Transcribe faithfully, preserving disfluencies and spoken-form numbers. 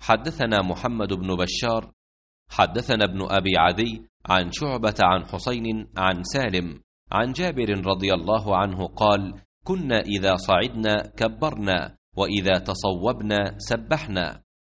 حدثنا محمد بن بشار حدثنا ابن أبي عدي عن شعبة عن حسين عن سالم عن جابر رضي الله عنه قال: كنا إذا صعدنا كبرنا، وإذا تصوبنا سبحنا.